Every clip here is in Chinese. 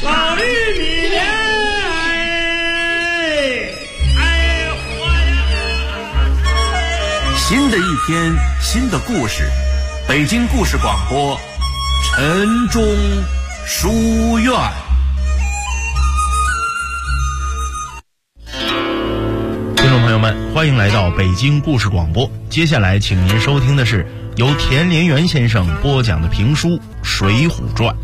老绿你嘞，我呀！ 新的一天，新的故事，北京故事广播，晨钟书院。 听众朋友们，欢迎来到北京故事广播。接下来，请您收听的是由田连元先生播讲的评书《水浒传》。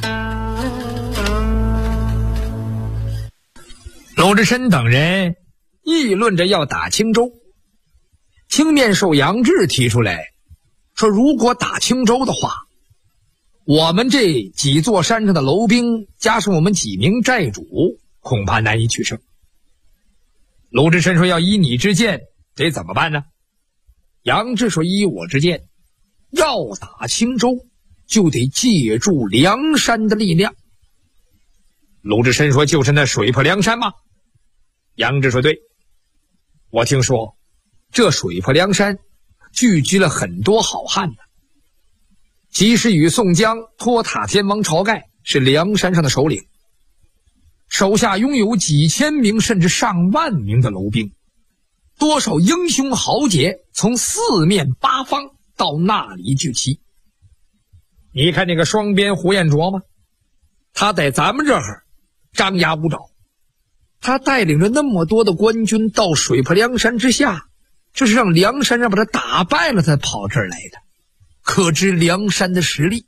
鲁智深等人议论着要打青州，青面兽杨志提出来说，如果打青州的话，我们这几座山上的楼兵加上我们几名寨主，恐怕难以取胜。鲁智深说，要依你之见，得怎么办呢？杨志说，依我之见，要打青州就得借助梁山的力量。鲁智深说，就是那水泊梁山吗？杨志说，对，我听说这水泊梁山聚集了很多好汉呢。及时雨宋江托塔天王晁盖是梁山上的首领，手下拥有几千名甚至上万名的楼兵，多少英雄豪杰从四面八方到那里聚齐。你看那个双鞭胡彦卓吗？他在咱们这儿张牙舞爪，他带领着那么多的官军到水泊梁山之下，这是让梁山让把他打败了才跑这儿来的，可知梁山的实力。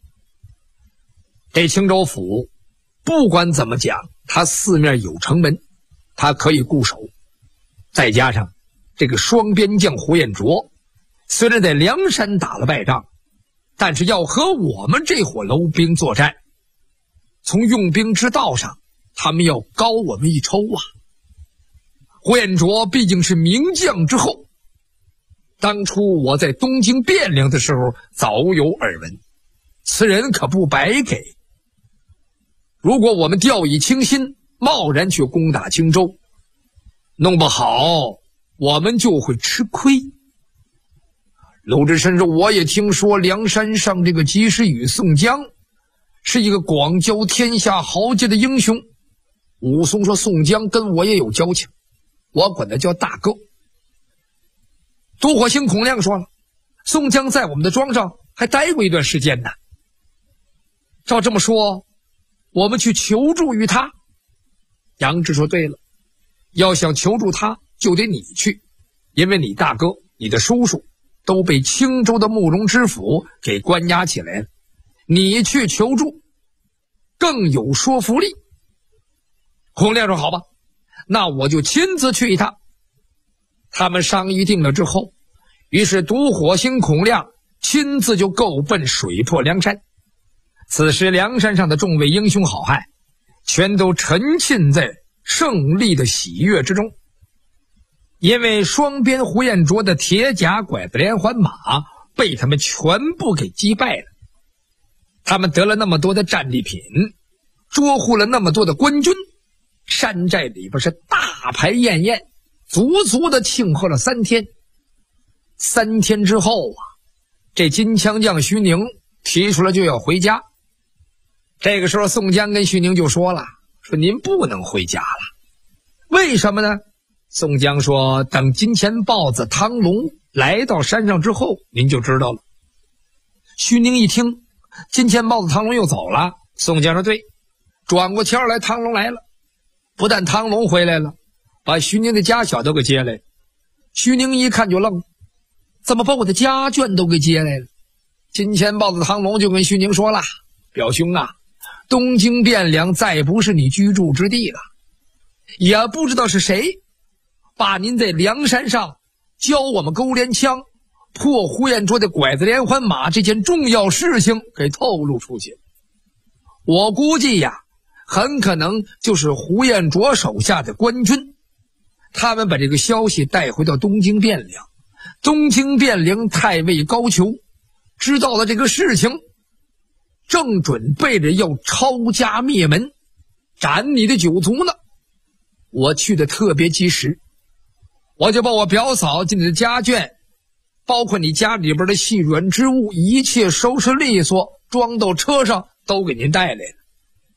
这青州府不管怎么讲，他四面有城门，他可以固守，再加上这个双鞭将胡彦卓虽然在梁山打了败仗，但是要和我们这伙楼兵作战，从用兵之道上他们要高我们一筹啊。胡彦卓毕竟是名将之后，当初我在东京汴梁的时候早有耳闻，此人可不白给。如果我们掉以轻心，贸然去攻打青州，弄不好我们就会吃亏。鲁智深说，我也听说梁山上这个及时雨宋江是一个广交天下豪杰的英雄。武松说，宋江跟我也有交情，我管他叫大哥。独火星孔亮说了，宋江在我们的庄上还待过一段时间呢。照这么说，我们去求助于他。杨志说，对了，要想求助他就得你去，因为你大哥你的叔叔都被青州的慕容知府给关押起来了，你去求助更有说服力。孔亮说，好吧，那我就亲自去一趟。他们商议定了之后，于是独火星孔亮亲自就够奔水泊梁山。此时梁山上的众位英雄好汉全都沉浸在胜利的喜悦之中，因为双鞭胡彦卓的铁甲拐子连环马被他们全部给击败了。他们得了那么多的战利品，捉获了那么多的官军，山寨里边是大排宴宴，足足的庆贺了3天。3天之后啊，这金枪将徐宁提出来就要回家。这个时候宋江跟徐宁就说了，说您不能回家了。为什么呢？宋江说，等金钱豹子汤龙来到山上之后您就知道了。徐宁一听金钱豹子汤龙又走了，宋江说，对，转过天来汤龙来了。不但汤龙回来了，把徐宁的家小都给接来了。徐宁一看就愣了，怎么把我的家眷都给接来了？金钱豹子汤龙就跟徐宁说了，表兄啊，东京汴梁再不是你居住之地了，也不知道是谁把您在梁山上教我们勾连枪破胡彦卓的拐子连环马这件重要事情给透露出去。我估计呀，很可能就是胡彦卓手下的官军，他们把这个消息带回到东京汴梁。东京汴梁太尉高俅知道了这个事情，正准备着要抄家灭门，斩你的九族呢。我去的特别及时，我就把我表嫂进你的家眷，包括你家里边的细软之物，一切收拾利索，装到车上都给您带来了。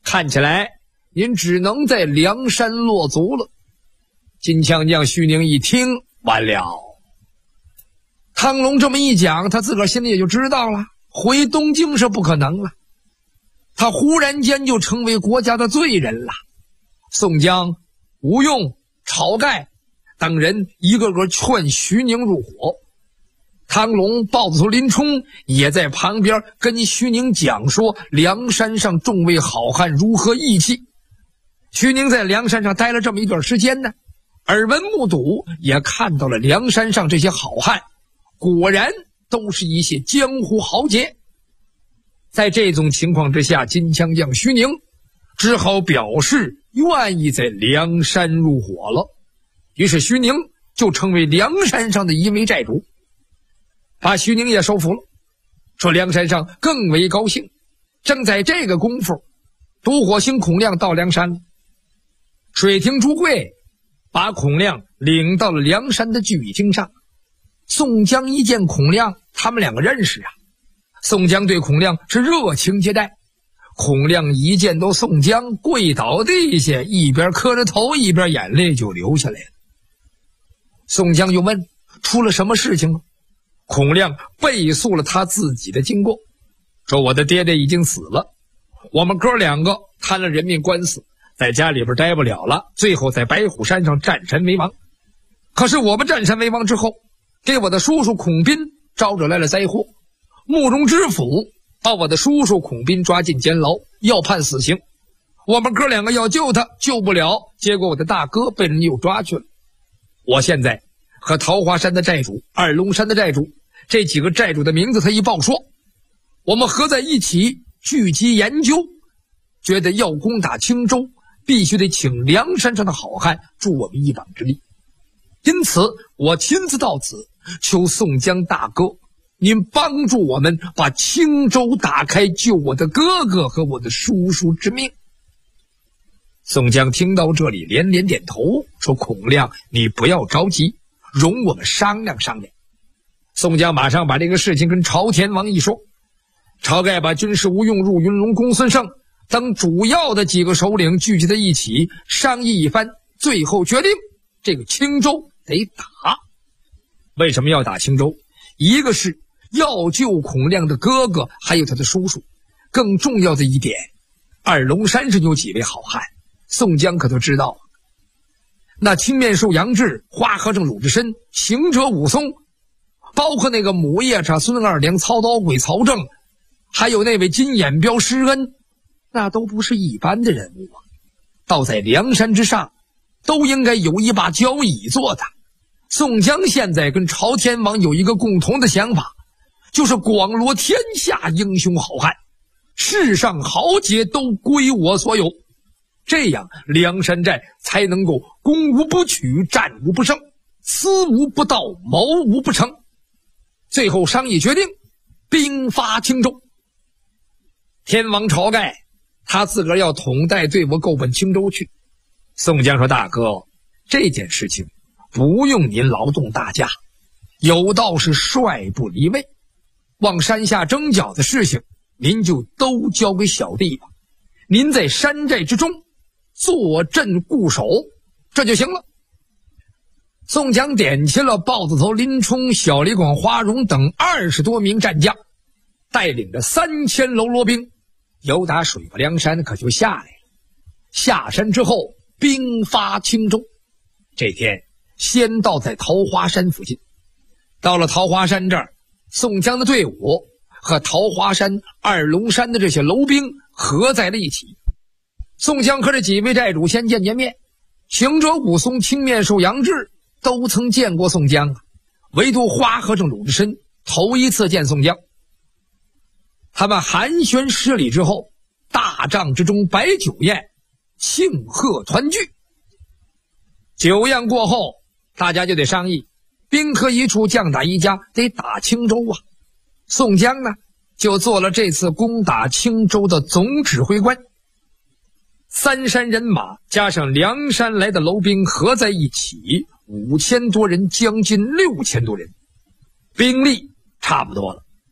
看起来您只能在梁山落足了。金枪将徐宁一听，完了。汤龙这么一讲，他自个儿心里也就知道了，回东京是不可能了。他忽然间就成为国家的罪人了。宋江、吴用、晁盖等人一个个劝徐宁入伙，汤龙、豹子头林冲也在旁边跟徐宁讲说梁山上众位好汉如何义气。徐宁在梁山上待了这么一段时间呢，耳闻目睹，也看到了梁山上这些好汉果然都是一些江湖豪杰。在这种情况之下，金枪将徐宁只好表示愿意在梁山入伙了。于是徐宁就成为梁山上的一位寨主，把徐宁也收服了。说梁山上更为高兴。正在这个功夫，独火星孔亮到梁山了。水亭朱贵把孔亮领到了梁山的聚义厅上。宋江一见孔亮，他们两个认识啊。宋江对孔亮是热情接待。孔亮一见到宋江，跪倒地下，一边磕着头，一边眼泪就流下来了。宋江又问出了什么事情吗？孔亮背述了他自己的经过，说我的爹爹已经死了，我们哥两个摊了人命官司，在家里边待不了了，最后在白虎山上占山为王。可是我们占山为王之后，给我的叔叔孔斌招惹来了灾祸，慕容知府把我的叔叔孔斌抓进监牢，要判死刑。我们哥两个要救他，救不了，结果我的大哥被人又抓去了。我现在和桃花山的寨主、二龙山的寨主，这几个寨主的名字他一报说，我们合在一起聚集研究，觉得要攻打青州，必须得请梁山上的好汉助我们一膀之力。因此我亲自到此，求宋江大哥您帮助我们把青州打开，救我的哥哥和我的叔叔之命。宋江听到这里连连点头，说孔亮你不要着急，容我们商量商量。宋江马上把这个事情跟朝天王一说，晁盖把军师吴用、入云龙、公孙胜等主要的几个首领聚集在一起，商议一番，最后决定这个青州得打。为什么要打青州？一个是要救孔亮的哥哥还有他的叔叔，更重要的一点，二龙山上有几位好汉，宋江可都知道。那青面兽杨志、花和尚鲁智深、行者武松，包括那个母夜叉孙二娘、操刀鬼曹正，还有那位金眼彪施恩，那都不是一般的人物啊。倒在梁山之上，都应该有一把交椅坐的。宋江现在跟朝天王有一个共同的想法，就是广罗天下英雄好汉，世上豪杰都归我所有，这样梁山寨才能够攻无不取，战无不胜，思无不到，谋无不成。最后商议决定兵发青州。天王晁盖他自个儿要统带队伍够奔青州去。宋江说大哥，这件事情不用您劳动大驾，有道是帅不离位，往山下征剿的事情您就都交给小弟吧，您在山寨之中坐镇固守，这就行了。宋江点齐了豹子头林冲、小李广、花荣等20多名战将，带领着3000喽啰兵，由打水泊梁山可就下来了。下山之后兵发青州。这天先到在桃花山附近，到了桃花山这儿，宋江的队伍和桃花山、二龙山的这些楼兵合在了一起。宋江和这几位寨主先见面，行者武松、青面兽杨志都曾见过宋江啊，唯独花和尚鲁智深头一次见宋江。他们寒暄施礼之后，大帐之中摆酒宴，庆贺团聚。酒宴过后，大家就得商议，兵科一处，将打一家，得打青州啊。宋江呢，就做了这次攻打青州的总指挥官。三山人马加上梁山来的楼兵合在一起，5000多人，将近6000多人，兵力差不多了。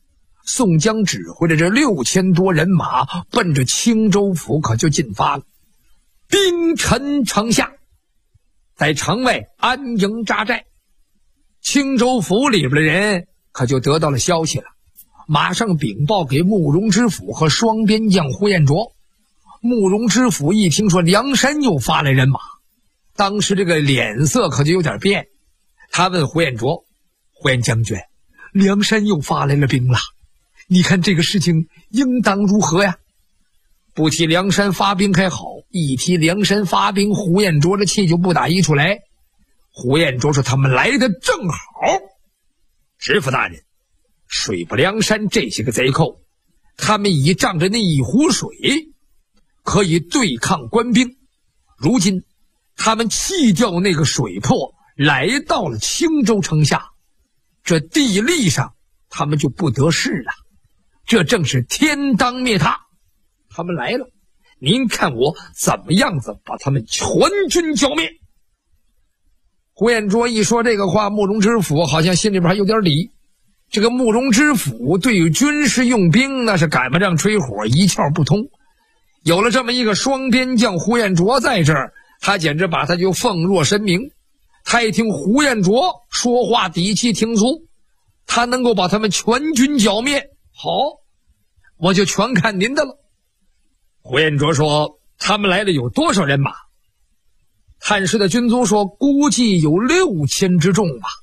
宋江指挥着这6000多人马奔着青州府可就进发了。兵陈城下，在城外安营扎寨。青州府里边的人可就得到了消息了，马上禀报给慕容知府和双边将呼延灼。慕容知府一听说梁山又发来人马，当时这个脸色可就有点变。他问呼延灼：“呼延将军，梁山又发来了兵了，你看这个事情应当如何呀？”不提梁山发兵还好，一提梁山发兵，呼延灼的气就不打一处来。呼延灼说：“他们来的正好，知府大人，水泊梁山这些个贼寇，他们倚仗着那一壶水可以对抗官兵，如今他们弃掉那个水泊，来到了青州城下，这地利上他们就不得势了，这正是天当灭他。他们来了，您看我怎么样子把他们全军剿灭。”呼延灼一说这个话，慕容知府好像心里边还有点理。这个慕容知府对于军事用兵那是赶不上吹火，一窍不通。有了这么一个双边将呼延灼在这儿，他简直把他就奉若神明。他一听呼延灼说话底气挺足，他能够把他们全军剿灭，好，我就全看您的了。呼延灼说：“他们来了有多少人马？”探视的军卒说：“估计有6000之众吧。”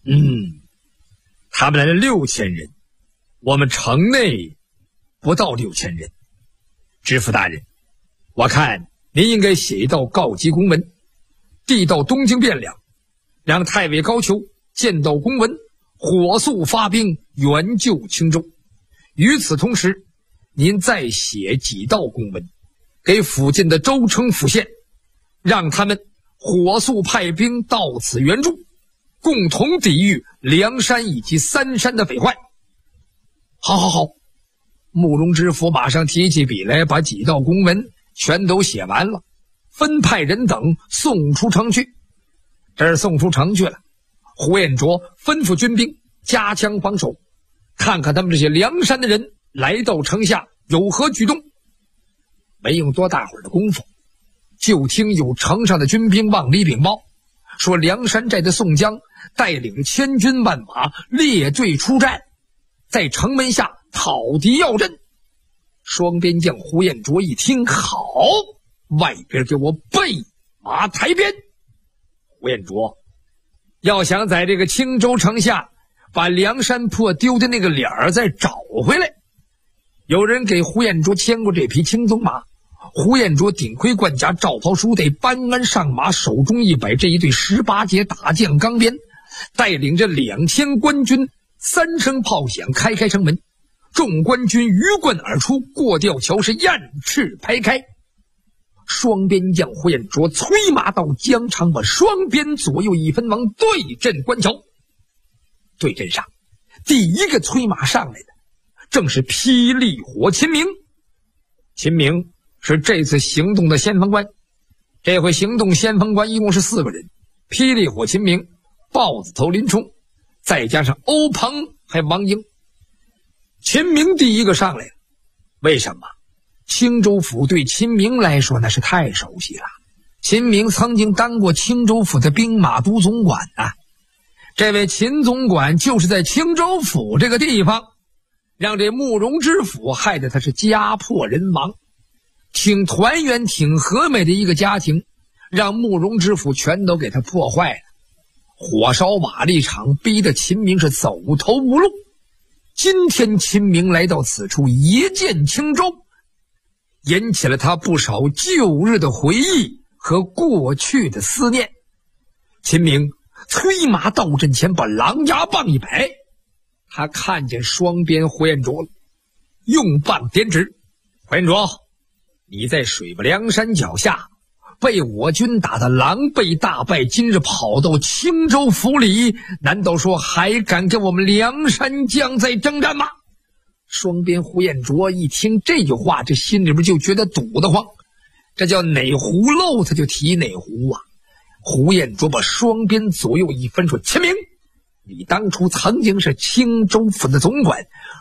他们来了6000人，我们城内不到6000人。知府大人，我看您应该写一道告急公文，递到东京汴梁，让太尉高俅见到公文，火速发兵援救青州。与此同时，您再写几道公文给附近的州城府县，让他们火速派兵到此援助，共同抵御梁山以及三山的匪患。好，慕容知府马上提起笔来，把几道公文全都写完了，分派人等送出城去。这儿送出城去了，呼延灼吩咐军兵加强防守，看看他们这些梁山的人来到城下有何举动。没用多大会儿的功夫，就听有城上的军兵往里禀报，说梁山寨的宋江带领千军万马列队出战，在城门下讨敌要阵。双边将呼延灼一听，好，外边给我备马抬鞭。呼延灼要想在这个青州城下把梁山泊丢的那个脸儿再找回来，有人给呼延灼牵过这匹青鬃马，呼延灼顶盔贯甲，罩袍束带，班鞍上马，手中一摆这一队18节大将钢鞭，带领着2000官军，3声炮响，开城门，众官军鱼贯而出，过吊桥是雁翅排开。双边将呼延灼催马到疆场，把双边左右一分王对阵关桥。对阵上第一个催马上来的正是霹雳火秦明。秦明是这次行动的先锋官，这回行动先锋官一共是4个人，霹雳火秦明、豹子头林冲，再加上欧鹏还王英。秦明第一个上来了，为什么？青州府对秦明来说那是太熟悉了，秦明曾经当过青州府的兵马都总管啊。这位秦总管就是在青州府这个地方让这慕容知府害得他是家破人亡，挺团圆挺和美的一个家庭，让慕容知府全都给他破坏了，火烧瓦砾场，逼得秦明是走投无路。今天秦明来到此处，一见青州，引起了他不少旧日的回忆和过去的思念。秦明催马到阵前，把狼牙棒一摆，他看见双边呼延灼了，用棒点指：“呼延灼，你在水泊梁山脚下被我军打得狼狈大败，今日跑到青州府里，难道说还敢跟我们梁山将在征战吗？”双边呼延灼一听这句话，这心里边就觉得堵得慌，这叫哪壶漏他就提哪壶啊。呼延灼把双边左右一分，说：“秦明，你当初曾经是青州府的总管，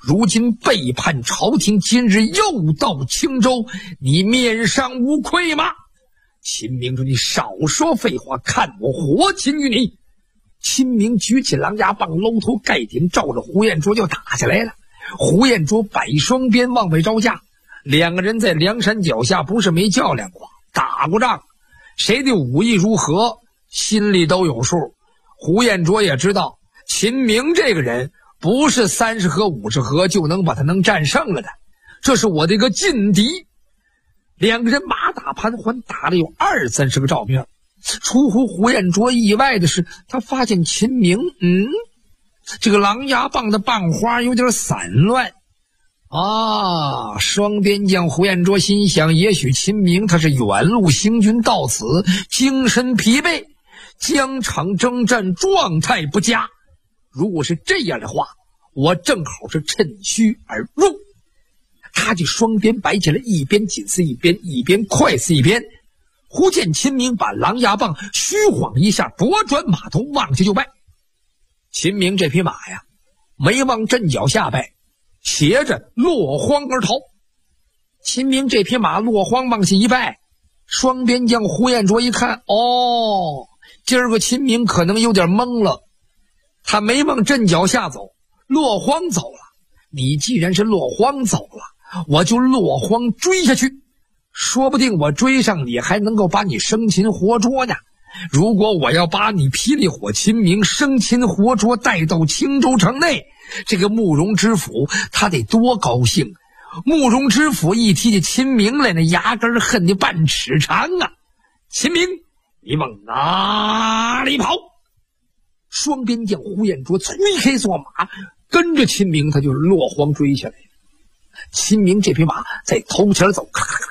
如今背叛朝廷，今日又到青州，你面上无愧吗？秦明说：“你少说废话，看我活擒于你！”秦明举起狼牙棒，搂头盖顶，照着胡彦卓就打下来了。胡彦卓摆双鞭往外招架，两个人在梁山脚下不是没较量过，打过仗，谁的武艺如何，心里都有数。胡彦卓也知道，秦明这个人不是30合50合就能把他能战胜了的，这是我的一个劲敌。两个人马打盘桓，打了有20-30个照面。出乎胡彦卓意外的是，他发现秦明这个狼牙棒的棒花有点散乱啊。双边将胡彦卓心想，也许秦明他是远路行军到此，精神疲惫，疆场征战状态不佳。如果是这样的话，我正好是趁虚而入。他就双鞭摆起来，一边紧似一边，一边快似一边。忽见秦明把狼牙棒虚晃一下，拨转马头，往下就拜。秦明这匹马呀，没往阵脚下拜，斜着落荒而逃。秦明这匹马落荒往下一拜，双边将胡彦卓一看，今儿个秦明可能有点懵了，他没往阵脚下走，落荒走了。你既然是落荒走了，我就落荒追下去，说不定我追上你还能够把你生擒活捉呢。如果我要把你霹雳火秦明生擒活捉带到青州城内，这个慕容知府他得多高兴。慕容知府一提起秦明来，那牙根恨得半尺长啊。秦明，你往哪里跑？双边将胡彦卓催开索马，跟着秦明他就落荒追下来。秦明这匹马在头前走，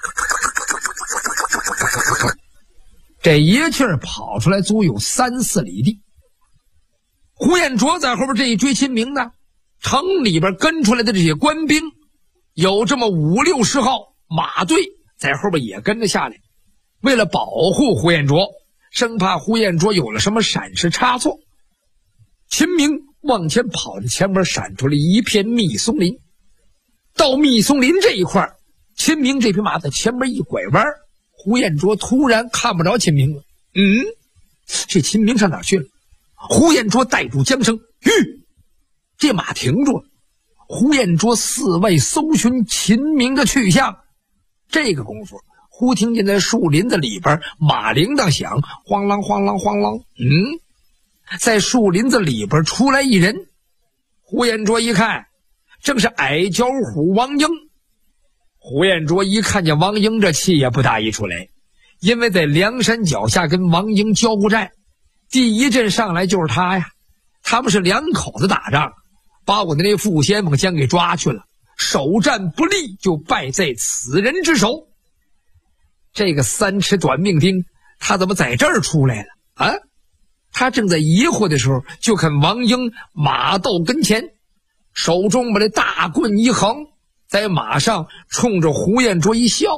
这一气儿跑出来足有3-4里地。胡彦卓在后边这一追秦明呢，城里边跟出来的这些官兵有这么50-60号马队在后边也跟着下来，为了保护胡彦卓，生怕胡彦卓有了什么闪失差错。秦明往前跑的前边闪出了一片密松林，到密松林这一块，秦明这匹马在前面一拐弯，胡彦卓突然看不着秦明了。这秦明上哪去了？胡彦卓带住缰绳，这马停住了。胡彦卓四外搜寻秦明的去向。这个功夫，忽听见在树林子里边马铃铛响，晃啷晃啷晃啷。在树林子里边出来一人。胡彦卓一看，正是矮脚虎王英。胡彦卓一看见王英，这气也不大一出来，因为在梁山脚下跟王英交过战，第一阵上来就是他呀。他们是两口子打仗，把我的那副先锋先给抓去了，首战不利，就败在此人之手。这个3尺短命丁，他怎么在这儿出来了啊？他正在疑惑的时候，就看王英马到跟前，手中把这大棍一横，在马上冲着胡彦卓一笑，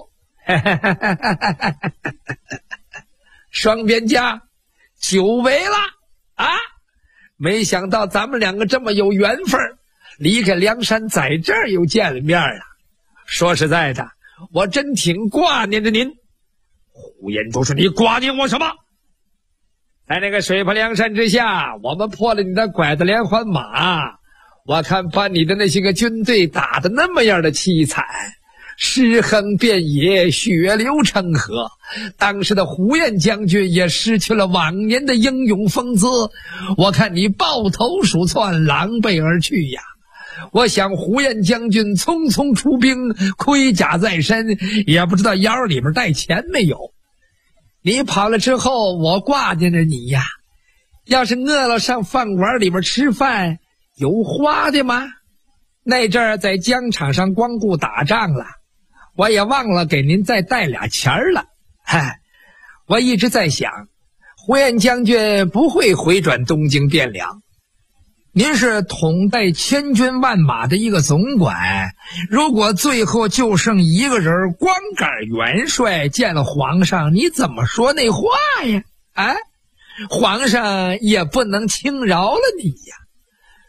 双边家久违了啊！没想到咱们两个这么有缘分，离开梁山在这儿又见了面了。说实在的，我真挺挂念着您。胡彦卓说：“你挂念我什么？在那个水泊梁山之下，我们破了你的拐子连环马，我看把你的那些个军队打得那么样的凄惨，尸横遍野，血流成河。当时的胡彦将军也失去了往年的英勇风姿，我看你抱头鼠窜，狼狈而去呀。我想胡彦将军匆匆出兵，盔甲在身，也不知道腰里边带钱没有。你跑了之后，我挂念着你呀。要是饿了上饭馆里边吃饭，有花的吗？那阵儿在疆场上光顾打仗了，我也忘了给您再带俩钱了。我一直在想，胡彦将军不会回转东京汴梁，您是统带千军万马的一个总管，如果最后就剩一个人光杆元帅见了皇上，你怎么说那话呀？皇上也不能轻饶了你呀。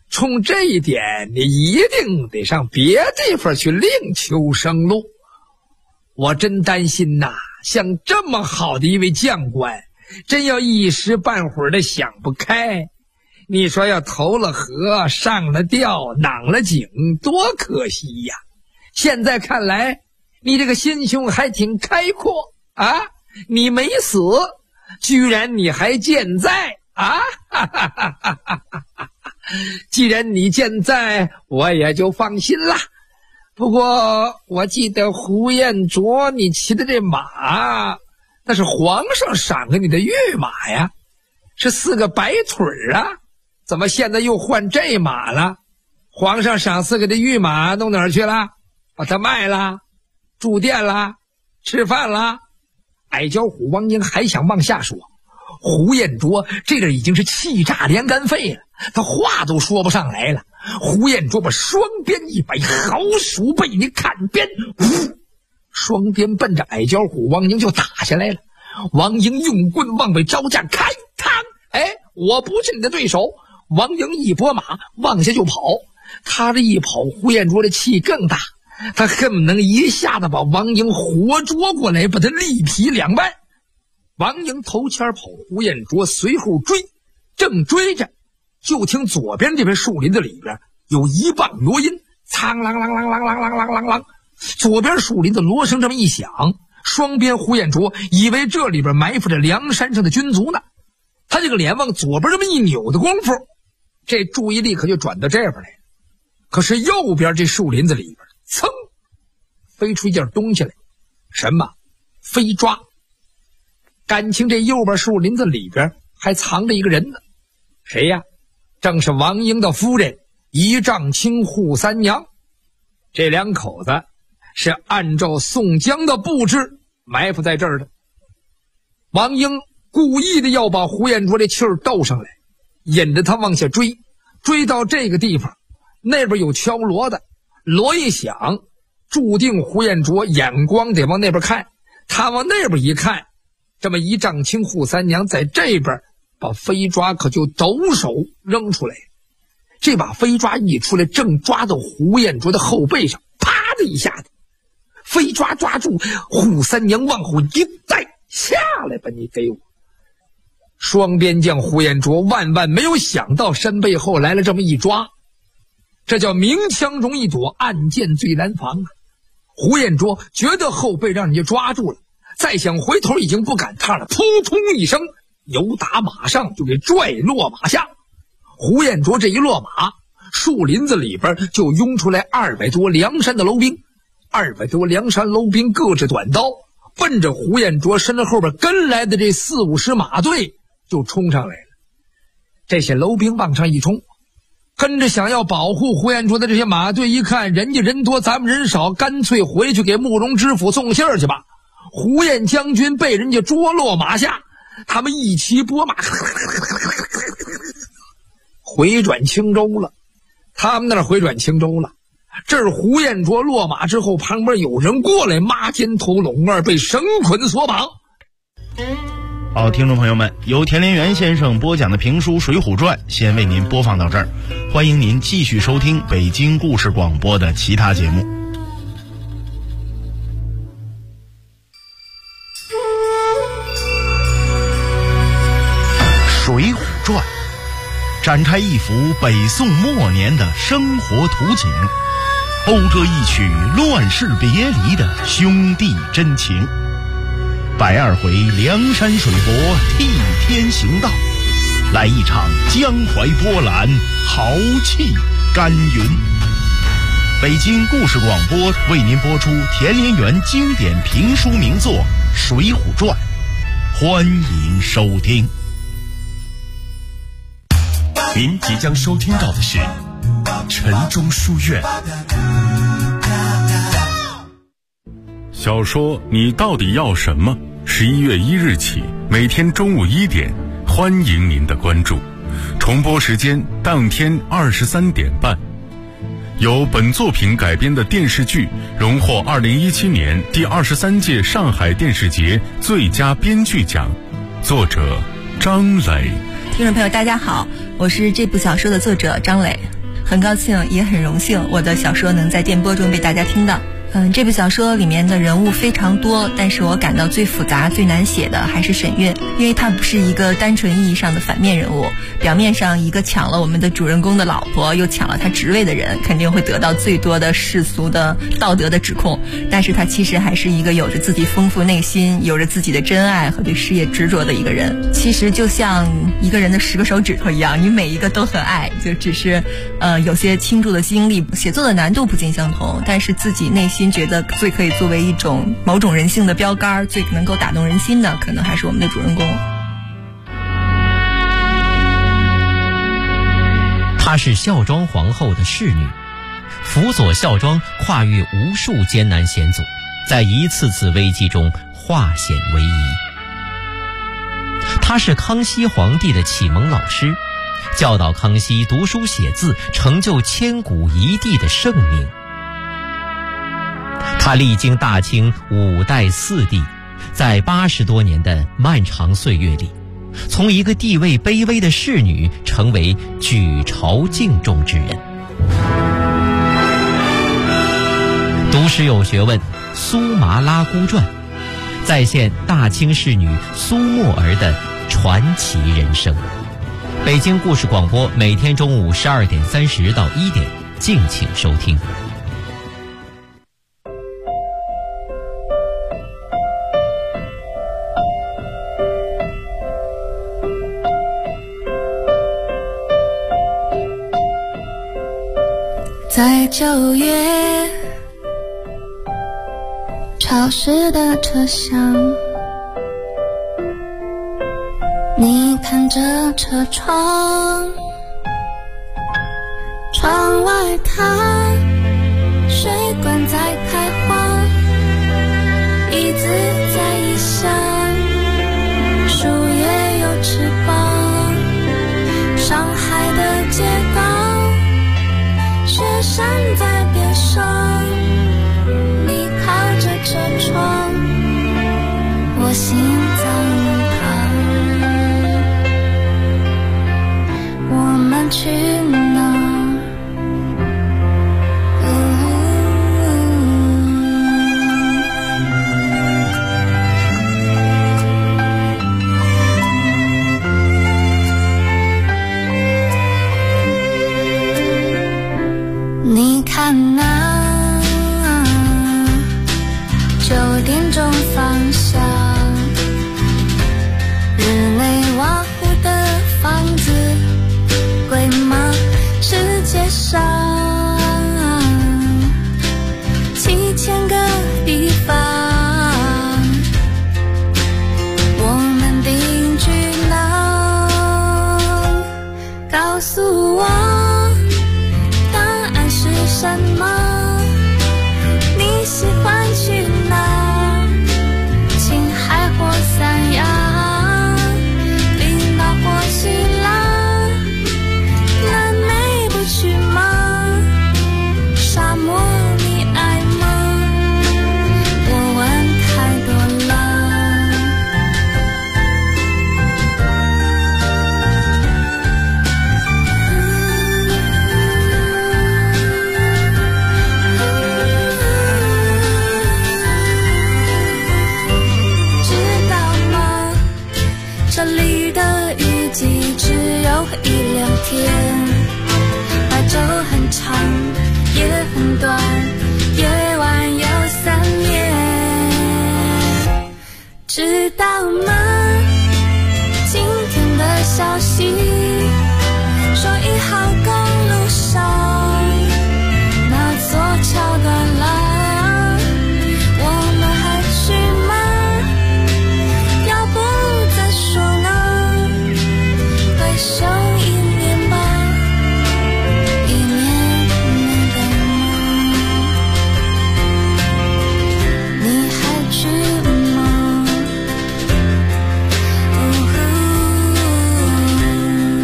冲这一点，你一定得上别地方去另求生路。我真担心呐，像这么好的一位将官，真要一时半会儿的想不开，你说要投了河，上了吊，攮了井，多可惜呀！现在看来，你这个心胸还挺开阔啊！你没死，居然你还健在啊！哈哈哈哈哈哈！既然你健在，我也就放心了。不过我记得胡彦卓你骑的这马，那是皇上赏给你的御马呀，是4个白腿啊，怎么现在又换这马了？皇上赏赐给的御马弄哪儿去了？把它卖了？住店了？吃饭了？矮脚虎王英还想往下说，胡彦卓这个已经是气炸连肝肺了，他话都说不上来了。胡彦卓把双鞭一摆，好鼠被你砍鞭，双鞭奔着矮脚虎王英就打下来了。王英用棍往北招架，开膛！我不是你的对手。王英一拨马往下就跑，他这一跑，胡彦卓的气更大，他恨不能一下子把王英活捉过来，把他力劈2半。王英头前跑，胡彦卓随后追，正追着，就听左边这片树林子里边有一棒锣音，苍啷啷啷啷啷啷啷啷啷。左边树林子锣声这么一响，双边胡彦卓以为这里边埋伏着梁山上的军卒呢，他这个脸往左边这么一扭的功夫，这注意力可就转到这边来了。可是右边这树林子里边，噌，飞出一件东西来，什么？飞抓。感情这右边树林子里边还藏着一个人呢，谁呀？正是王英的夫人一丈青扈三娘。这2口子是按照宋江的布置埋伏在这儿的。王英故意的要把胡彦卓这气儿斗上来，引着他往下追，追到这个地方，那边有敲锣的，锣一响，注定胡彦卓眼光得往那边看。他往那边一看，这么一丈青扈三娘在这边把飞抓可就抖手扔出来，这把飞抓一出来，正抓到胡彦卓的后背上，啪的一下子，飞抓抓住扈三娘往后一带，下来吧你给我！双边将胡彦卓万万没有想到身背后来了这么一抓，这叫明枪容易躲，暗箭最难防啊！胡彦卓觉得后背让人家抓住了，再想回头已经不赶趟了，扑通一声由打马上就给拽落马下。胡彦卓这一落马，树林子里边就拥出来200多梁山的楼兵，200多梁山楼兵各执短刀，奔着胡彦卓身后边跟来的这40-50马队就冲上来了。这些楼兵往上一冲，跟着想要保护胡彦卓的这些马队一看人家人多咱们人少，干脆回去给慕容知府送信儿去吧。胡彦将军被人家捉落马下，他们一骑拨马回转青州了。他们那儿回转青州了，这是胡彦卓落马之后，旁边有人过来，抹肩头拢儿被绳捆索绑。 好，听众朋友们，由田连元先生播讲的评书《水浒传》先为您播放到这儿，欢迎您继续收听北京故事广播的其他节目。《水浒传》展开一幅北宋末年的生活图景，讴歌一曲乱世别离的兄弟真情。102回梁山水泊替天行道，来一场江淮波澜，豪气干云。北京故事广播为您播出田连元经典评书名作《水浒传》，欢迎收听。 您即将收听到的是城中书院。 小说你到底要什么？11月1日起，每天中午1点，欢迎您的关注。重播时间当天23点半。由本作品改编的电视剧荣获2017年第23届上海电视节最佳编剧奖，作者张磊。 听众朋友大家好，我是这部小说的作者张磊。 很高兴也很荣幸我的小说能在电波中被大家听到。这部小说里面的人物非常多，但是我感到最复杂最难写的还是沈月，因为她不是一个单纯意义上的反面人物。表面上一个抢了我们的主人公的老婆又抢了他职位的人，肯定会得到最多的世俗的道德的指控，但是他其实还是一个有着自己丰富内心，有着自己的真爱和对事业执着的一个人。其实就像一个人的10个手指头一样，你每一个都很爱，就只是有些倾注的精力，写作的难度不尽相同，但是自己内心觉得最可以作为一种某种人性的标杆，最能够打动人心的，可能还是我们的主人公。 她是孝庄皇后的侍女，辅佐孝庄跨越无数艰难险阻，在一次次危机中化险为夷。她是康熙皇帝的启蒙老师，教导康熙读书写字，成就千古一帝的盛名。她历经大清5代4帝，在80多年的漫长岁月里，从一个地位卑微的侍女成为举朝敬重之人。读史有学问，苏麻拉姑传再现大清侍女苏沫儿的传奇人生。北京故事广播每天中午12点30到1点，敬请收听。 在9月潮湿的车厢，你看着车窗，窗外它水管在开花，椅子在异乡，树叶有翅膀，上海的街道，雪山在边上，你靠着车窗，我心脏疼，我们去哪？你看那9点钟方向，日内瓦湖的房子贵吗？世界上7000个地方，我们定居哪？告诉我什么？你喜欢去哪？青海或三亚，冰岛或希腊，南美不去吗？沙漠你爱吗？我问太多了。这里的雨季只有1-2天，白昼很长，夜很短，夜晚有3年，知道吗？今天的消息说1号公路上那座桥断了。剩1年吧，1年能等吗？你还去吗？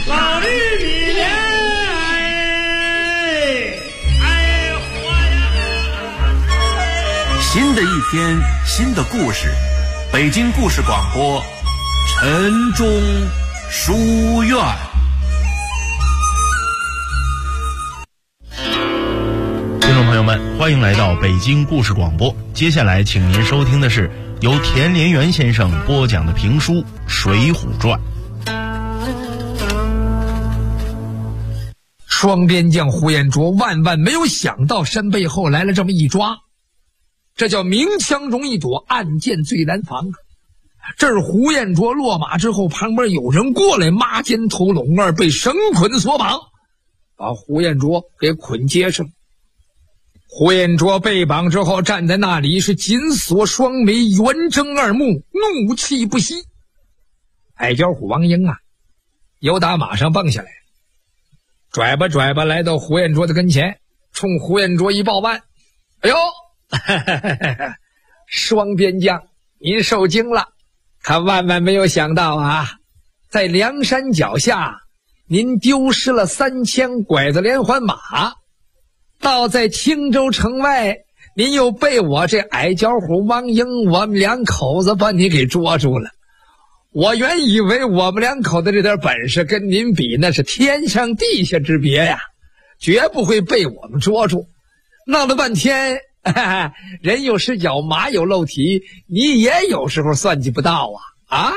老李你嘞，哎活呀！ 新的一天，新的故事，北京故事广播，陈忠书院。 听众朋友们，欢迎来到北京故事广播。接下来，请您收听的是由田连元先生播讲的评书《水浒传》。 双边将呼延灼万万没有想到山背后来了这么一抓，这叫明枪容易躲，暗箭最难防。这是呼延灼落马之后，旁边有人过来，抹肩头拢儿，被绳捆索绑，把呼延灼给捆结实了。呼延灼被绑之后，站在那里是紧锁双眉，圆睁二目，怒气不息。矮脚虎王英啊，由打马上蹦下来，拽吧拽吧来到呼延灼的跟前，冲呼延灼一抱腕：“哎呦，双边将，您受惊了！可万万没有想到啊，在梁山脚下，您丢失了3000拐子连环马。到在青州城外，您又被我这矮脚虎王英，我们两口子把你给捉住了。我原以为我们两口子这点本事跟您比，那是天上地下之别呀，绝不会被我们捉住。闹了半天，人有失脚，马有漏蹄，你也有时候算计不到啊！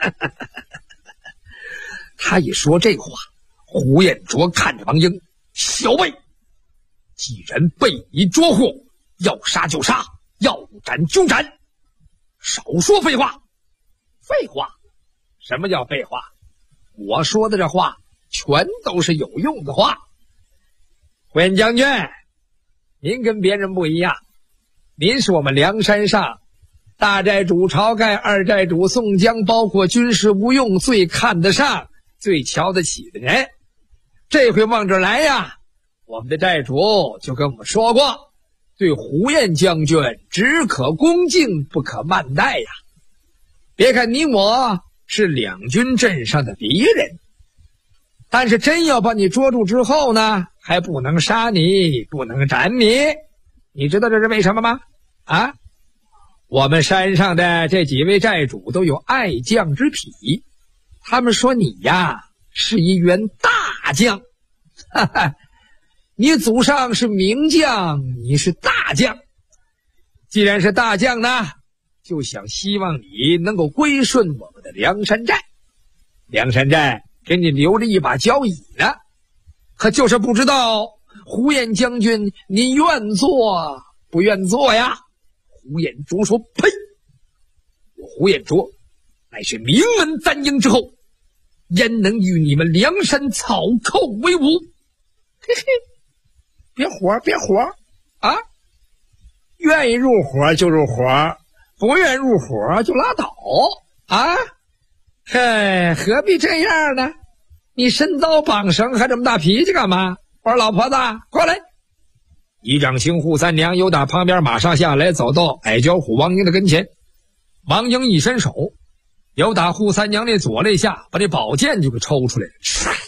他一说这话，呼延灼看着王英，小辈，既然被你捉获，要杀就杀，要斩就斩，少说废话。废话？什么叫废话？我说的这话全都是有用的话。呼延将军，您跟别人不一样，您是我们梁山上大寨主晁盖、二寨主宋江，包括军事无用最看得上、最瞧得起的人。这回往这儿来呀，我们的寨主就跟我们说过，对呼延将军只可恭敬，不可慢待呀。别看你我是两军阵上的敌人，但是真要把你捉住之后呢，还不能杀你，不能斩你。你知道这是为什么吗？啊，我们山上的这几位寨主都有爱将之癖，他们说你呀是一员大将，哈哈，你祖上是名将，你是大将。既然是大将呢，就希望你能够归顺我们的梁山寨。梁山寨给你留着一把交椅呢，可就是不知道呼延将军你愿做不愿做呀？呼延灼说：“呸！我呼延灼乃是名门簪缨之后，焉能与你们梁山草寇为伍？”嘿嘿，别火啊！愿意入伙就入伙，不愿入伙就拉倒啊！嘿，何必这样呢？你身遭绑绳还这么大脾气干嘛？我说老婆子，过来！一丈青扈三娘又打旁边马上下来，走到矮脚虎王英的跟前。王英一伸手，又打扈三娘那左肋下，把这宝剑就给抽出来了，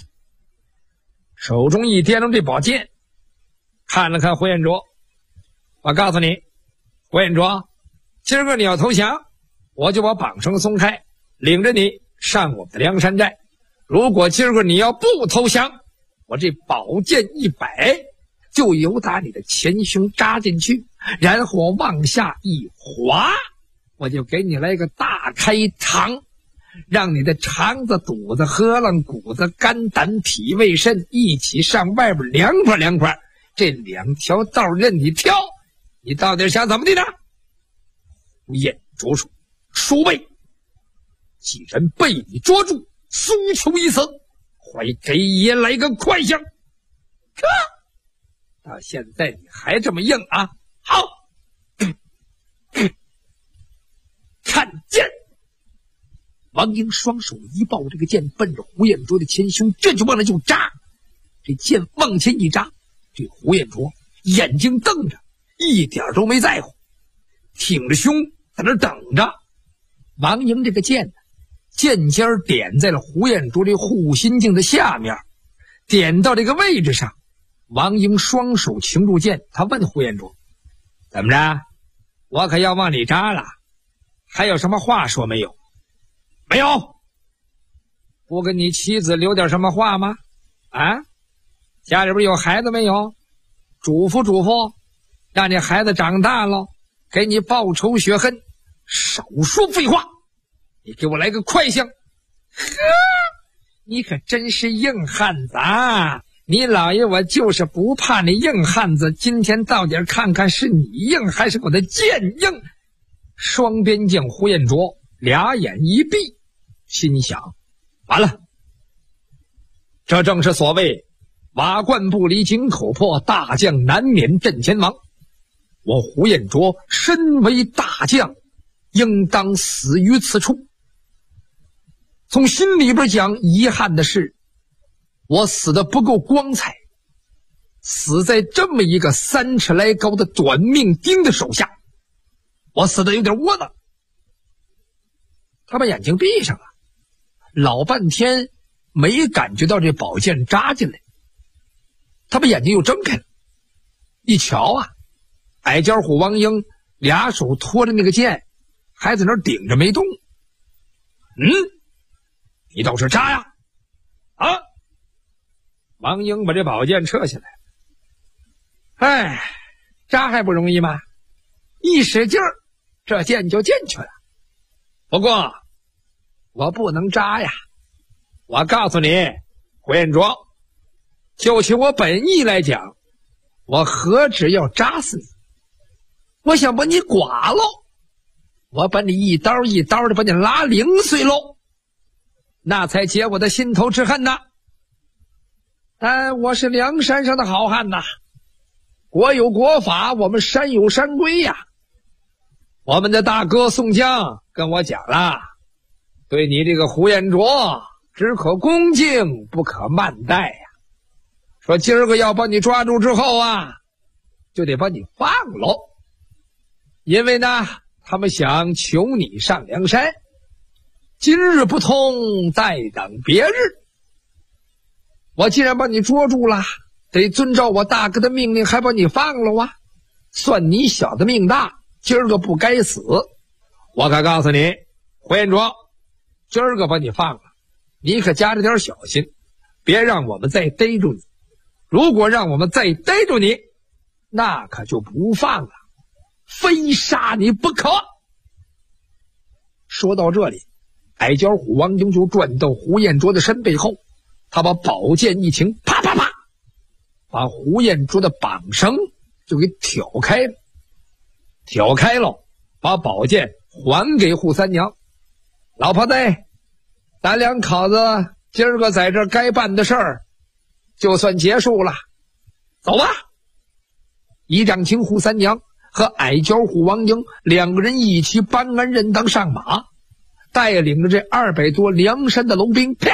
手中一掂着这宝剑，看了看呼延灼，我告诉你，呼延灼，今儿个你要投降，我就把绑绳松开，领着你上我们的梁山寨。如果今儿个你要不投降，我这宝剑一摆，就由打你的前胸扎进去，然后往下一滑，我就给你来个大开膛，让你的肠子、肚子、喝楞、骨子、肝胆、脾胃、肾一起上外边凉快，这两条道任你挑，你到底想怎么的呢？呼延灼说：“叔辈，既然被你捉住，速求一死，快给爷来个快相！”可到现在你还这么硬啊？好，看剑！王英双手一抱，这个剑奔着呼延灼的前胸，这就往那就扎。这剑往前一扎，这呼延灼眼睛瞪着，一点都没在乎，挺着胸在那等着。王英这个剑呢， 剑尖点在了胡彦卓这护心镜的下面，点到这个位置上。王英双手擎住剑，他问胡彦卓：“怎么着？我可要往里扎了，还有什么话说没有？”“没有。”“不跟你妻子留点什么话吗？啊？家里边有孩子没有？嘱咐嘱咐，让这孩子长大了给你报仇雪恨。少说废话，你给我来个快项。”“呵，你可真是硬汉子啊！你老爷我就是不怕你硬汉子，今天到底看看是你硬还是我的剑硬。”双边将胡彦卓俩眼一闭，心想：完了，这正是所谓瓦罐不离井口破，大将难免阵前亡。我胡彦卓身为大将，应当死于此处。从心里边讲，遗憾的是我死得不够光彩，死在这么一个3尺来高的短命丁的手下，我死得有点窝囊。他把眼睛闭上了，老半天没感觉到这宝剑扎进来。他把眼睛又睁开了，一瞧啊，矮脚虎王英俩手托着那个剑，还在那儿顶着没动。“你倒是扎呀！”“啊！”王英把这宝剑撤下来。“哎，扎还不容易吗？一使劲儿，这剑就进去了。不过我不能扎呀！我告诉你，胡彦卓，就其我本意来讲，我何止要扎死你，我想把你剐喽，我把你一刀一刀的把你拉零碎喽，那才解我的心头之恨呐。但我是梁山上的好汉呐，国有国法，我们山有山规呀。我们的大哥宋江跟我讲了，对你这个胡彦卓只可恭敬不可慢待呀。说今儿个要把你抓住之后啊，就得把你放喽。因为呢，他们想求你上梁山，今日不通，再等别日。我既然把你捉住了，得遵照我大哥的命令，还把你放了啊！算你小子命大，今儿个不该死。我可告诉你，胡彦卓，今儿个把你放了，你可加着点小心，别让我们再逮住你。如果让我们再逮住你，那可就不放了，非杀你不可。说到这里，矮脚虎王英就转到胡彦卓的身背后，他把宝剑一擎，啪啪啪，把胡彦卓的绑绳就给挑开了。挑开了，把宝剑还给扈三娘。老婆子，咱两口子今儿个在这该办的事儿就算结束了，走吧。一丈青扈三娘和矮脚虎王英两个人一起搬鞍认当上马，带领着这200多梁山的龙兵，啪，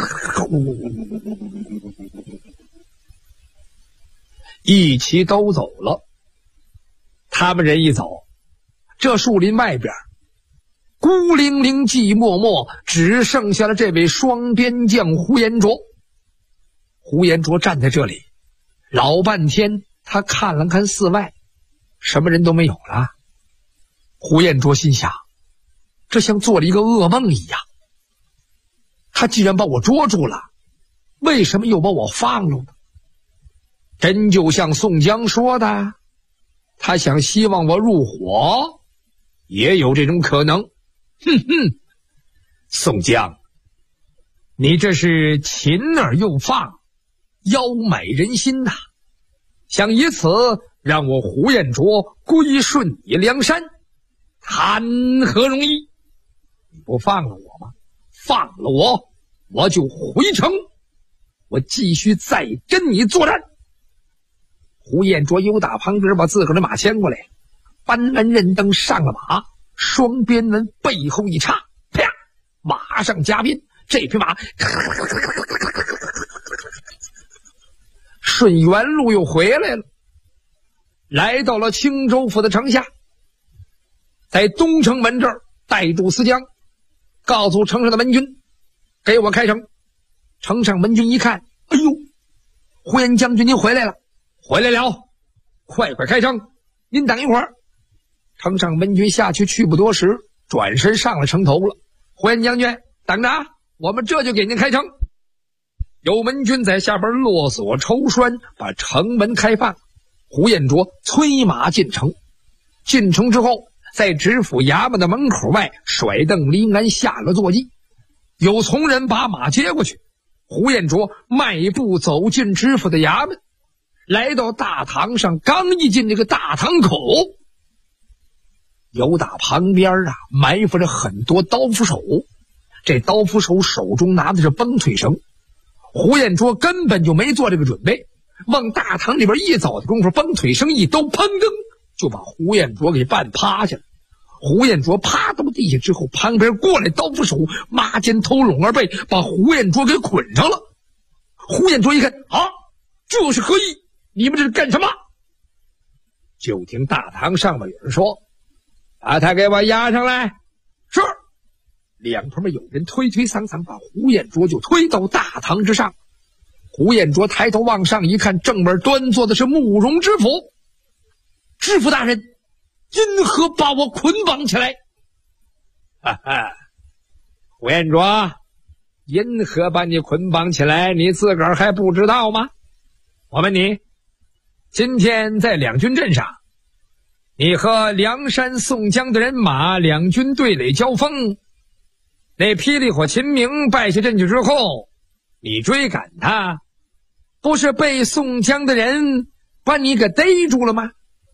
一起都走了。他们人一走，这树林外边孤零零寂寞寞，只剩下了这位双边将胡彦卓。胡彦卓站在这里老半天，他看了看四外，什么人都没有了。胡彦卓心想，这像做了一个噩梦一样，他既然把我捉住了，为什么又把我放了呢？真就像宋江说的，他想希望我入伙，也有这种可能。哼哼，宋江，你这是擒而又放，妖买人心呐，想以此让我胡彦卓归顺你梁山，谈何容易？你不放了我吗？放了我，我就回城，我继续再跟你作战。胡彦卓由打旁边把自个儿的马牵过来，搬鞍认灯上了马，双边门背后一插，啪，马上加鞭，这匹马顺原路又回来了，来到了青州府的城下，在东城门这儿带住司江， 告诉城上的门军，给我开城。城上门军一看，哎呦，呼延将军您回来了，回来了，快快开城，您等一会儿。城上门军下去不多时，转身上了城头了。呼延将军等着啊，我们这就给您开城。有门军在下边落锁抽栓，把城门开放。呼延灼催马进城。进城之后，在知府衙门的门口外甩蹬离鞍下了坐骑，有从人把马接过去。呼延灼迈步走进知府的衙门，来到大堂上，刚一进这个大堂口，有打旁边埋伏着很多刀斧手，这刀斧手手中拿的是绷腿绳。呼延灼根本就没做这个准备，往大堂里边一走的功夫，绷腿绳一兜，砰噔就把呼延灼给绊趴下了。呼延灼趴到地下之后，旁边过来刀斧手抹肩偷拢而背，把呼延灼给捆上了。呼延灼一看，啊，这是何意？你们这是干什么？就听大堂上面有人说，把他给我押上来。是。两旁边有人推推搡搡，把呼延灼就推到大堂之上。呼延灼抬头往上一看，正面端坐的是慕容知府。知府大人，因何把我捆绑起来？哈哈，呼延灼，因何把你捆绑起来，你自个儿还不知道吗？我问你，今天在两军阵上，你和梁山宋江的人马两军对垒交锋，那霹雳火秦明败下阵去之后，你追赶他，不是被宋江的人把你给逮住了吗？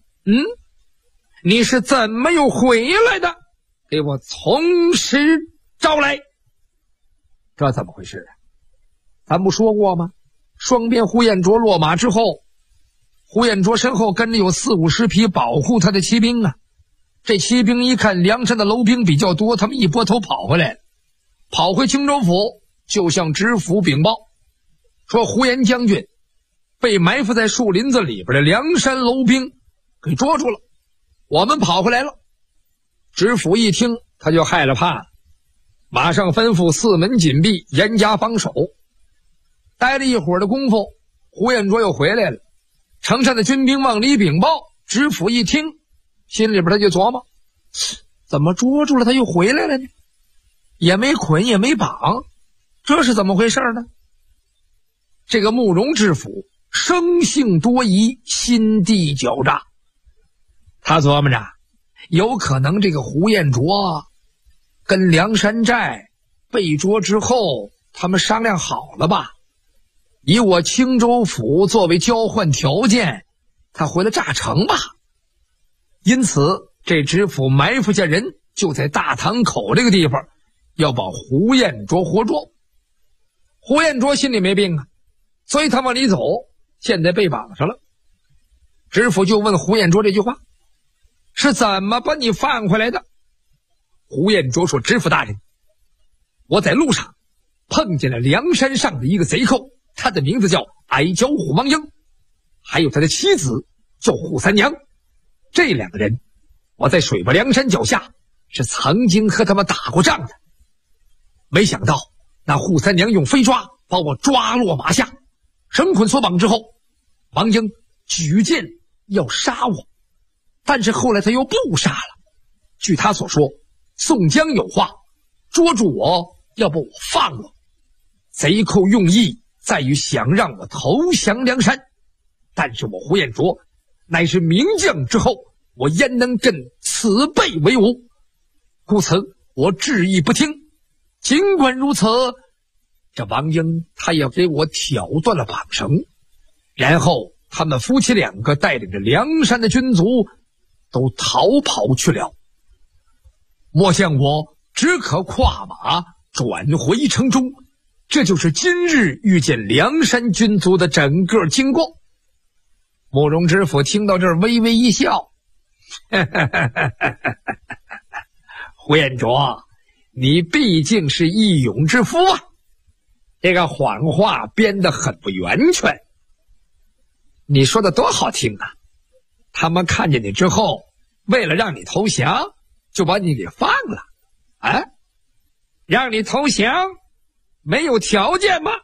你是怎么又回来的？给我从实招来。这怎么回事啊？咱不说过吗？双边呼延灼落马之后，呼延灼身后跟着有40-50匹保护他的骑兵啊。这骑兵一看梁山的楼兵比较多，他们一拨头跑回来了，跑回青州府就向知府禀报，说呼延将军被埋伏在树林子里边的梁山楼兵给捉住了，我们跑回来了。知府一听他就害了怕了，马上吩咐4门紧闭，严加防守。待了一会儿的功夫，呼延灼又回来了。城上的军兵往里禀报，知府一听，心里边他就琢磨，怎么捉住了他又回来了呢？也没捆也没绑，这是怎么回事呢？这个慕容知府生性多疑，心地狡诈。他琢磨着，有可能这个呼延灼跟梁山寨被捉之后，他们商量好了吧，以我青州府作为交换条件，他回来炸城吧。因此这知府埋伏下人，就在大堂口这个地方，要把呼延灼活捉。呼延灼心里没病啊，所以他往里走，现在被绑上了。知府就问呼延灼这句话，是怎么把你放回来的？呼延灼说，知府大人，我在路上碰见了梁山上的一个贼寇，他的名字叫矮脚虎王英，还有他的妻子叫扈三娘。这2个人我在水泊梁山脚下是曾经和他们打过仗的，没想到那扈三娘用飞抓把我抓落马下，绳捆索绑之后，王英举剑要杀我，但是后来他又不杀了。据他所说，宋江有话，捉住我要把我放了。贼寇用意在于想让我投降梁山，但是我呼延灼乃是名将之后，我焉能跟此辈为伍？故此我执意不听。尽管如此，这王英他也给我挑断了绑绳，然后他们夫妻2个带领着梁山的军卒都逃跑去了。末将我只可跨马转回城中，这就是今日遇见梁山军卒的整个经过。慕容知府听到这儿微微一笑，呼延灼，你毕竟是义勇之夫啊，这个谎话编得很不圆全。你说的多好听啊，他们看见你之后，为了让你投降，就把你给放了啊！ 让你投降没有条件吗？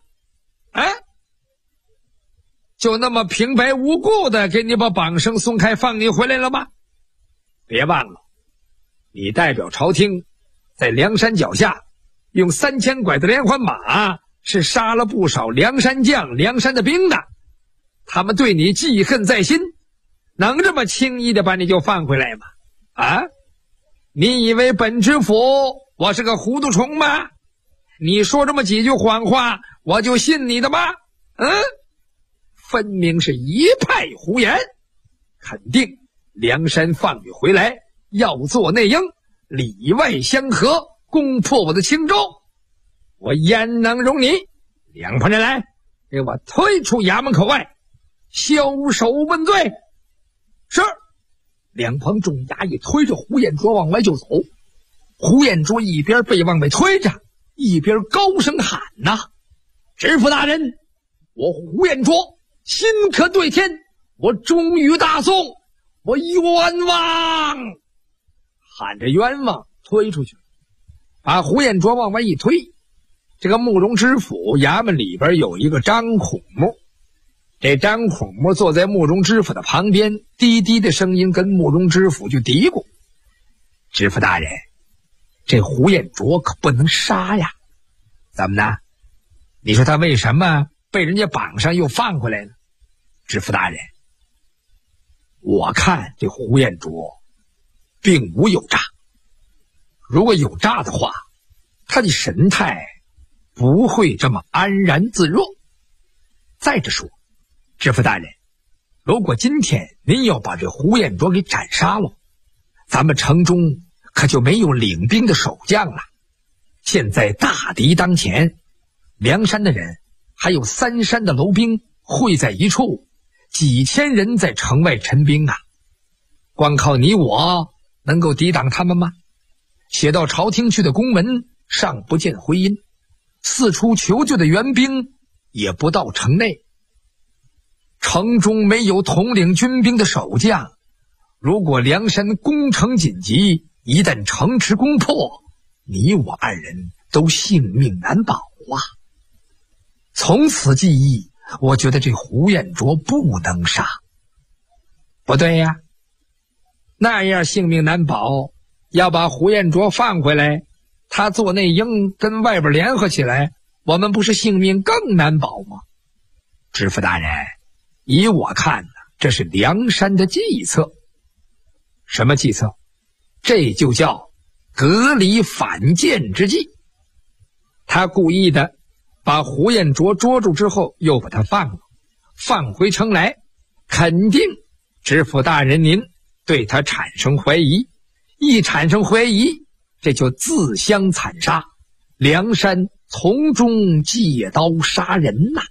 就那么平白无故的给你把绑绳松开放你回来了吗？别忘了，你代表朝廷在梁山脚下用3000拐的连环马是杀了不少梁山将梁山的兵的，他们对你记恨在心，能这么轻易的把你就放回来吗？你以为本知府我是个糊涂虫吗？你说这么几句谎话我就信你的吗？分明是一派胡言，肯定梁山放你回来要做内应，里外相合，攻破我的青州，我焉能容你？两旁人来，给我推出衙门口外，枭首问罪。是。两旁众衙役推着胡彦卓往外就走，胡彦卓一边被往外推着，一边高声喊呐：知府大人，我胡彦卓心可对天，我忠于大宋，我冤枉！喊着冤枉推出去，把胡彦卓往外一推。这个慕容知府衙门里边有一个张孔目，这张孔目坐在慕容知府的旁边，低低的声音跟慕容知府就嘀咕：知府大人，这胡彦卓可不能杀呀。怎么呢？你说他为什么被人家绑上又放回来呢？知府大人，我看这胡彦卓并无有诈，如果有诈的话，他的神态不会这么安然自若。再者说，知府大人，如果今天您要把这胡彦卓给斩杀了，咱们城中可就没有领兵的守将了。现在大敌当前，梁山的人还有3山的楼兵汇在一处，几千人在城外陈兵啊，光靠你我能够抵挡他们吗？写到朝廷去的公文尚不见回音，四处求救的援兵也不到城内，城中没有统领军兵的守将，如果梁山攻城紧急，一旦城池攻破，你我二人都性命难保啊！从此记忆，我觉得这胡彦卓不能杀。不对呀，那样性命难保，要把胡彦卓放回来，他做内应跟外边联合起来，我们不是性命更难保吗？知府大人，以我看呢，这是梁山的计策。什么计策？这就叫隔离反间之计。他故意的把胡彦卓捉住之后，又把他放回城来，肯定知府大人您对他产生怀疑，一产生怀疑，这就自相残杀，梁山从中借刀杀人呐。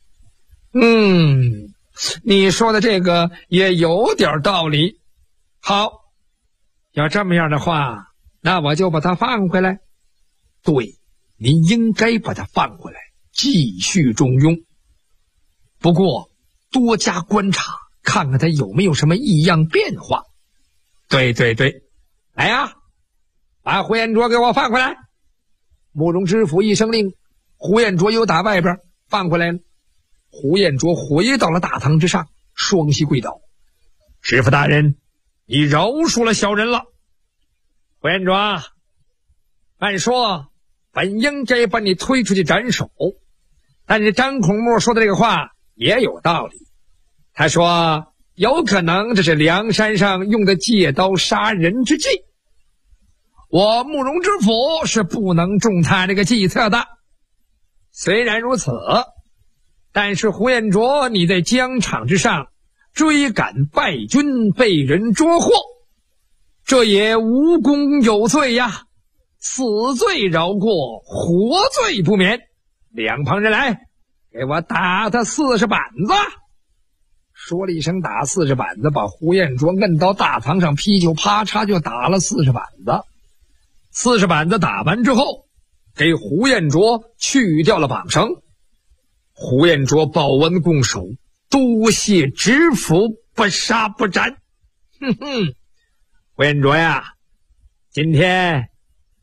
你说的这个也有点道理。好，要这么样的话，那我就把他放回来。对，您应该把他放回来，继续重用。不过多加观察，看看他有没有什么异样变化。对，来呀，把胡彦卓给我放回来。慕容知府一声令，胡彦卓又打外边放回来了。胡彦卓回到了大堂之上，双膝跪倒：知府大人，你饶恕了小人了。胡彦卓，按说本应该把你推出去斩首，但是张孔目说的这个话也有道理。他说有可能这是梁山上用的借刀杀人之计，我慕容知府是不能中他这个计策的。虽然如此，但是胡彦卓你在疆场之上追赶败军，被人捉获，这也无功有罪呀，死罪饶过，活罪不免。两旁人来，给我打他40板子。说了一声打40板子，把胡彦卓摁到大堂上，劈就啪嚓就打了40板子。40板子打完之后，给胡彦卓去掉了绑绳。胡彦卓报恩拱手，多谢知府不杀不斩。胡彦卓呀，今天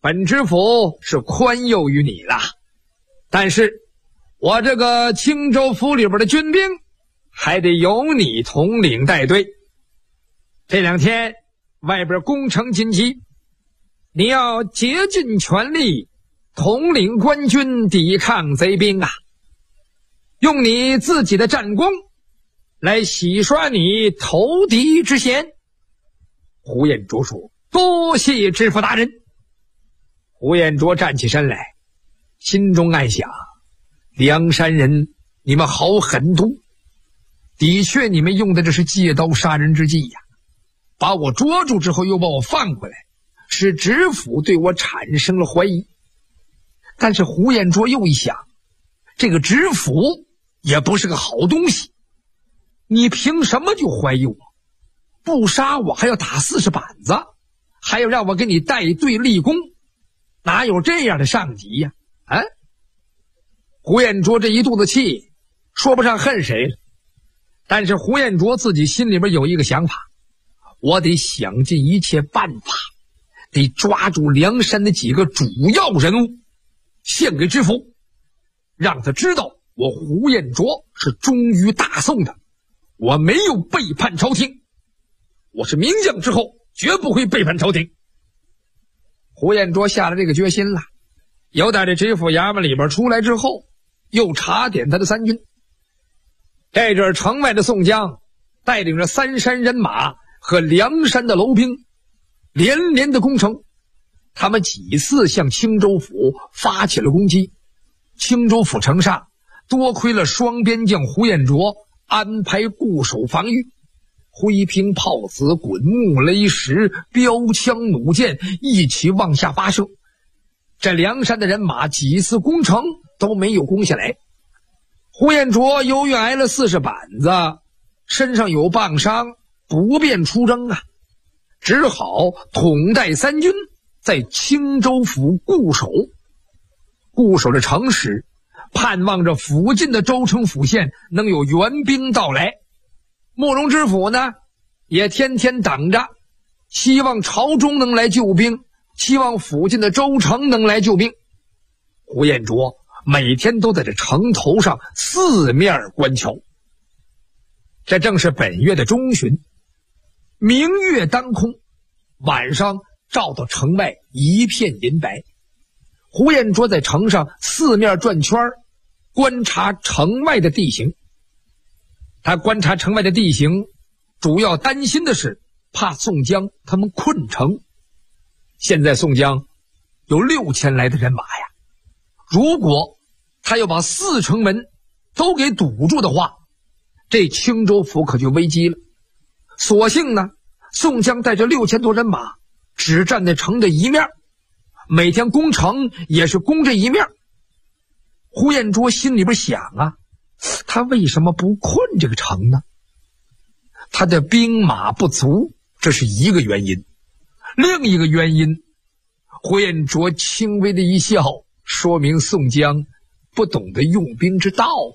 本知府是宽宥于你了，但是我这个青州府里边的军兵还得由你统领带队。这2天外边攻城紧急，你要竭尽全力统领官军抵抗贼兵啊！用你自己的战功来洗刷你投敌之嫌。胡彦卓说：“多谢知府大人。”胡彦卓站起身来，心中暗想：梁山人，你们好狠毒！的确，你们用的这是借刀杀人之计呀！把我捉住之后又把我放回来，使知府对我产生了怀疑。但是胡彦卓又一想，这个知府也不是个好东西，你凭什么就怀疑我？不杀我还要打40板子，还要让我给你带队立功，哪有这样的上级呀？啊！胡彦卓这一肚子气，说不上恨谁了。但是胡彦卓自己心里边有一个想法，我得想尽一切办法，得抓住梁山的几个主要人物，献给知府，让他知道我胡彦卓是忠于大宋的，我没有背叛朝廷，我是名将之后绝不会背叛朝廷。胡彦卓下了这个决心了，有在这知府衙门里边出来之后，又查点他的3军。这阵城外的宋江带领着3山人马和梁山的楼兵连连的攻城，他们几次向青州府发起了攻击。青州府城上多亏了双边将胡彦卓安排固守防御，灰瓶炮子、滚木雷石、标枪弩箭一起往下发射，这梁山的人马几次攻城都没有攻下来。胡彦卓由于挨了40板子，身上有棒伤，不便出征啊，只好统带3军在青州府固守。固守着城时，盼望着附近的州城府县能有援兵到来。慕容知府呢，也天天等着，希望朝中能来救兵，希望附近的州城能来救兵。胡彦卓每天都在这城头上4面观瞧。这正是本月的中旬，明月当空，晚上照到城外一片银白。胡彦卓在城上4面转圈，观察城外的地形。他观察城外的地形，主要担心的是怕宋江他们困城。现在宋江有6000来的人马呀，如果他要把4城门都给堵住的话，这青州府可就危机了。所幸呢，宋江带着6000多人马只站在城的一面，每天攻城也是攻这一面。胡彦卓心里边想啊，他为什么不困这个城呢？他的兵马不足，这是一个原因。另一个原因，胡彦卓轻微的一笑，说明宋江不懂得用兵之道啊。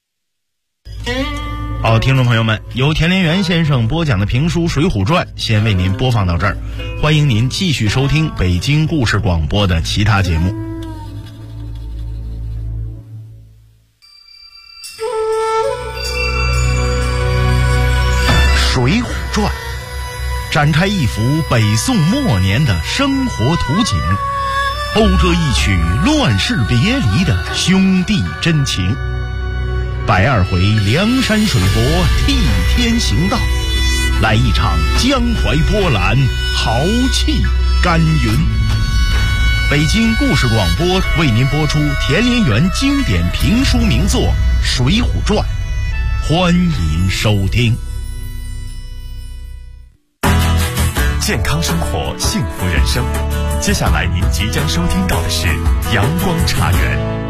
好，听众朋友们，由田连元先生播讲的评书《水浒传》先为您播放到这儿，欢迎您继续收听北京故事广播的其他节目。《水浒传》展开一幅北宋末年的生活图景，讴歌一曲乱世别离的兄弟真情。102回梁山水泊替天行道，来一场江淮波澜豪气干云。北京故事广播为您播出田连元经典评书名作《水浒传》，欢迎收听。 健康生活，幸福人生。接下来您即将收听到的是阳光茶园。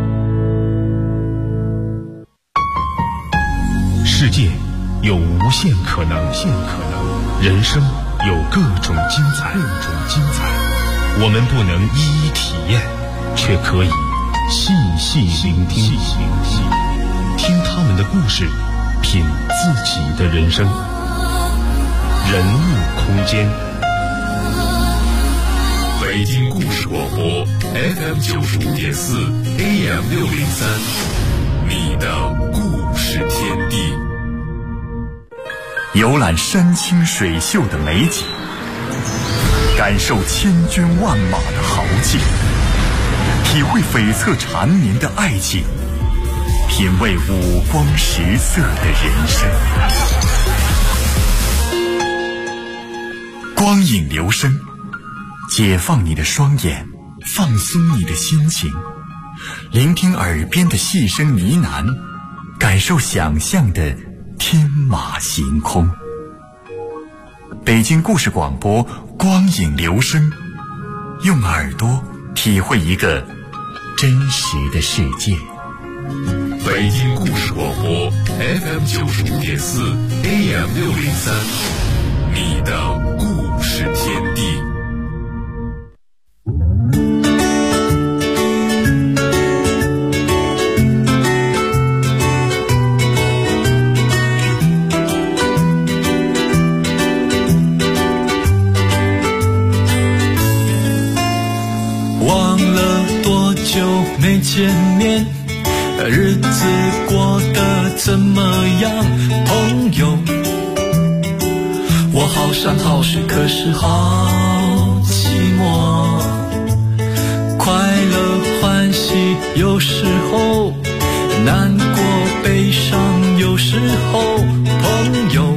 世界有无限可能，人生有各种精彩。我们不能一一体验，却可以细细聆听，听他们的故事，品自己的人生。人物空间，北北京故事广播 FM 95.4 AM 603，你的故事天地。 游览山清水秀的美景，感受千军万马的豪劲，体会悱恻缠绵的爱情，品味五光十色的人生。光影留声，解放你的双眼，放松你的心情，聆听耳边的细声呢喃，感受想象的天马行空。北京故事广播，光影留声，用耳朵体会一个真实的世界。 北京故事广播 FM 95.4 AM 603，你的故事天地。 忘了多久没见面，日子过得怎么样，朋友？我好山好水，可是好寂寞。快乐欢喜有时候，难过悲伤有时候，朋友。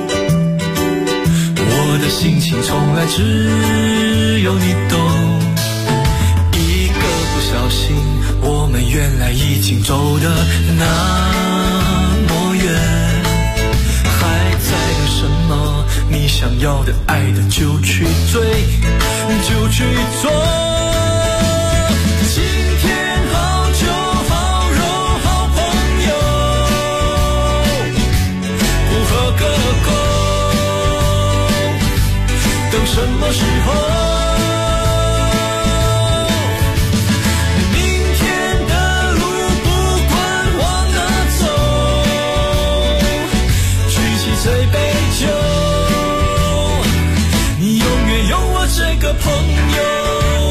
我的心情从来只有你懂。一个不小心，我们原来已经走得那么远，还在等什么？你想要的爱的就去追，就去做。今天好酒好肉好朋友，不喝个够，等什么时候？这杯酒，你永远有我这个朋友。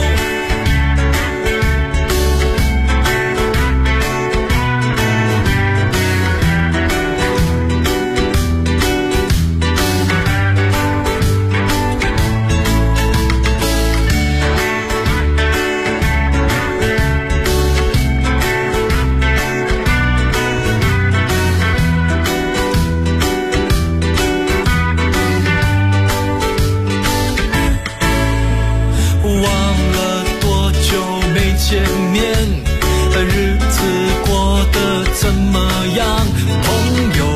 见面，日子过得怎么样，朋友？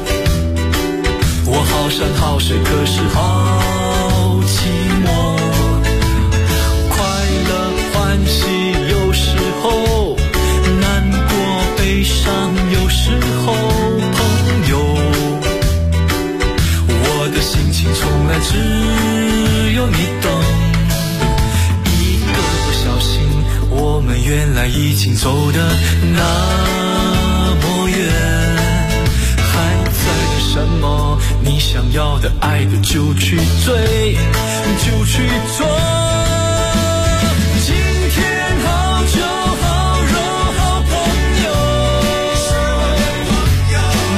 我好山好水，可是好寂寞。快乐欢喜有时候，难过悲伤有时候，朋友。我的心情从来只有你懂。我们原来已经走得那么远，还在等什么？你想要的爱的就去追，就去做。